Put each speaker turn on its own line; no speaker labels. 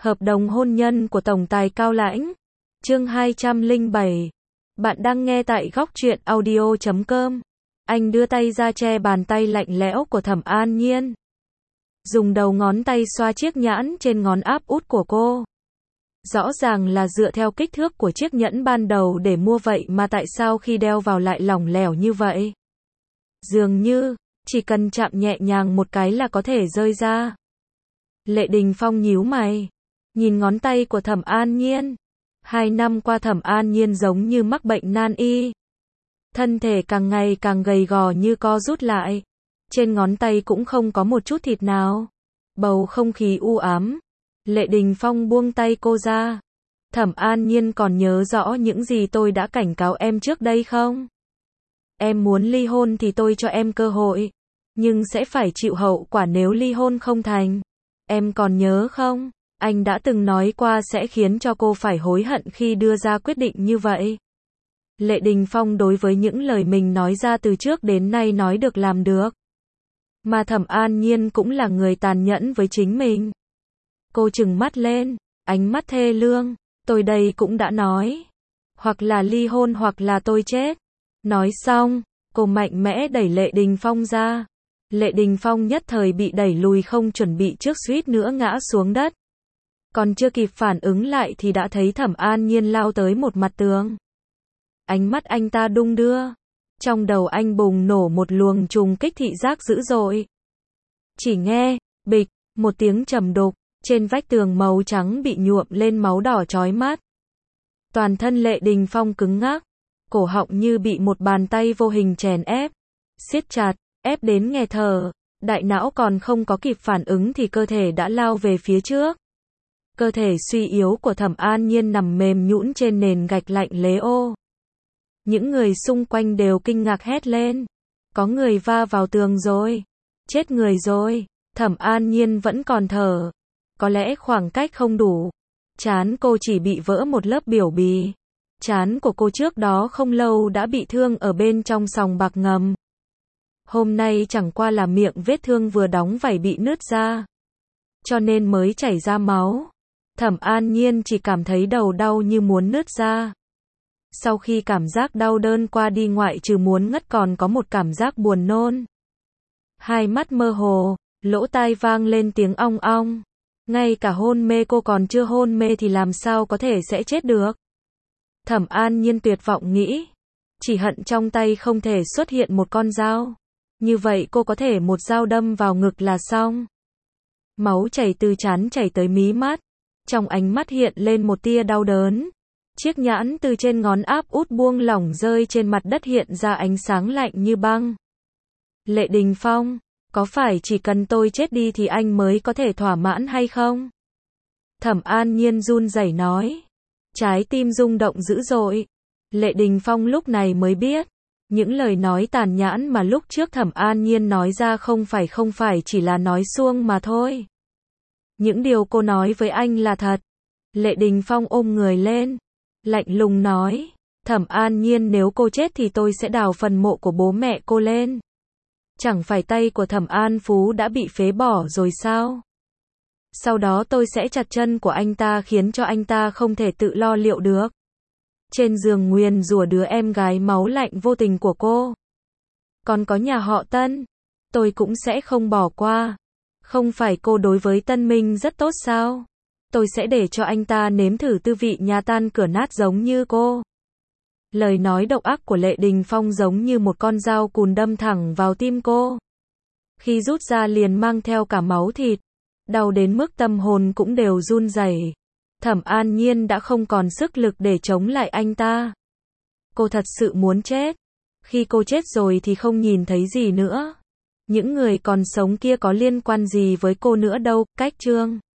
Hợp đồng hôn nhân của tổng tài Cao Lãnh. Chương 207. Bạn đang nghe tại góc truyện audio.com. Anh đưa tay ra che bàn tay lạnh lẽo của Thẩm An Nhiên. Dùng đầu ngón tay xoa chiếc nhẫn trên ngón áp út của cô. Rõ ràng là dựa theo kích thước của chiếc nhẫn ban đầu để mua vậy mà tại sao khi đeo vào lại lỏng lẻo như vậy? Dường như, chỉ cần chạm nhẹ nhàng một cái là có thể rơi ra. Lệ Đình Phong nhíu mày, nhìn ngón tay của Thẩm An Nhiên. 2 năm qua Thẩm An Nhiên giống như mắc bệnh nan y. Thân thể càng ngày càng gầy gò như co rút lại. Trên ngón tay cũng không có một chút thịt nào. Bầu không khí u ám. Lệ Đình Phong buông tay cô ra. Thẩm An Nhiên còn nhớ rõ những gì tôi đã cảnh cáo em trước đây không? Em muốn ly hôn thì tôi cho em cơ hội. Nhưng sẽ phải chịu hậu quả nếu ly hôn không thành. Em còn nhớ không? Anh đã từng nói qua sẽ khiến cho cô phải hối hận khi đưa ra quyết định như vậy. Lệ Đình Phong đối với những lời mình nói ra từ trước đến nay nói được làm được. Mà Thẩm An Nhiên cũng là người tàn nhẫn với chính mình. Cô trừng mắt lên, ánh mắt thê lương. Tôi đây cũng đã nói. Hoặc là ly hôn hoặc là tôi chết. Nói xong, cô mạnh mẽ đẩy Lệ Đình Phong ra. Lệ Đình Phong nhất thời bị đẩy lùi không chuẩn bị trước suýt nữa ngã xuống đất. Còn chưa kịp phản ứng lại thì đã thấy Thẩm An Nhiên lao tới một mặt tường. Ánh mắt anh ta đung đưa. Trong đầu anh bùng nổ một luồng trùng kích thị giác dữ dội. Chỉ nghe, bịch, một tiếng trầm đục, trên vách tường màu trắng bị nhuộm lên máu đỏ chói mắt. Toàn thân Lệ Đình Phong cứng ngắc, cổ họng như bị một bàn tay vô hình chèn ép, siết chặt, ép đến nghẹt thở. Đại não còn không có kịp phản ứng thì cơ thể đã lao về phía trước. Cơ thể suy yếu của Thẩm An Nhiên nằm mềm nhũn trên nền gạch lạnh lẽo ô. Những người xung quanh đều kinh ngạc hét lên. Có người va vào tường rồi. Chết người rồi. Thẩm An Nhiên vẫn còn thở. Có lẽ khoảng cách không đủ. Trán cô chỉ bị vỡ một lớp biểu bì. Trán của cô trước đó không lâu đã bị thương ở bên trong sòng bạc ngầm. Hôm nay chẳng qua là miệng vết thương vừa đóng vảy bị nứt ra. Cho nên mới chảy ra máu. Thẩm An Nhiên chỉ cảm thấy đầu đau như muốn nứt ra. Sau khi cảm giác đau đớn qua đi ngoại trừ muốn ngất còn có một cảm giác buồn nôn. Hai mắt mơ hồ, lỗ tai vang lên tiếng ong ong. Ngay cả hôn mê cô còn chưa hôn mê thì làm sao có thể sẽ chết được. Thẩm An Nhiên tuyệt vọng nghĩ. Chỉ hận trong tay không thể xuất hiện một con dao. Như vậy cô có thể một dao đâm vào ngực là xong. Máu chảy từ trán chảy tới mí mắt. Trong ánh mắt hiện lên một tia đau đớn. Chiếc nhẫn từ trên ngón áp út buông lỏng rơi trên mặt đất hiện ra ánh sáng lạnh như băng. Lệ Đình Phong, có phải chỉ cần tôi chết đi thì anh mới có thể thỏa mãn hay không? Thẩm An Nhiên run rẩy nói. Trái tim rung động dữ dội. Lệ Đình Phong lúc này mới biết. Những lời nói tàn nhẫn mà lúc trước Thẩm An Nhiên nói ra không phải chỉ là nói suông mà thôi. Những điều cô nói với anh là thật. Lệ Đình Phong ôm người lên. Lạnh lùng nói. Thẩm An Nhiên nếu cô chết thì tôi sẽ đào phần mộ của bố mẹ cô lên. Chẳng phải tay của Thẩm An Phú đã bị phế bỏ rồi sao? Sau đó tôi sẽ chặt chân của anh ta khiến cho anh ta không thể tự lo liệu được. Trên giường nguyền rủa đứa em gái máu lạnh vô tình của cô. Còn có nhà họ Tân. Tôi cũng sẽ không bỏ qua. Không phải cô đối với Tân Minh rất tốt sao? Tôi sẽ để cho anh ta nếm thử tư vị nhà tan cửa nát giống như cô. Lời nói độc ác của Lệ Đình Phong giống như một con dao cùn đâm thẳng vào tim cô. Khi rút ra liền mang theo cả máu thịt. Đau đến mức tâm hồn cũng đều run rẩy. Thẩm An Nhiên đã không còn sức lực để chống lại anh ta. Cô thật sự muốn chết. Khi cô chết rồi thì không nhìn thấy gì nữa. Những người còn sống kia có liên quan gì với cô nữa đâu. Cách chương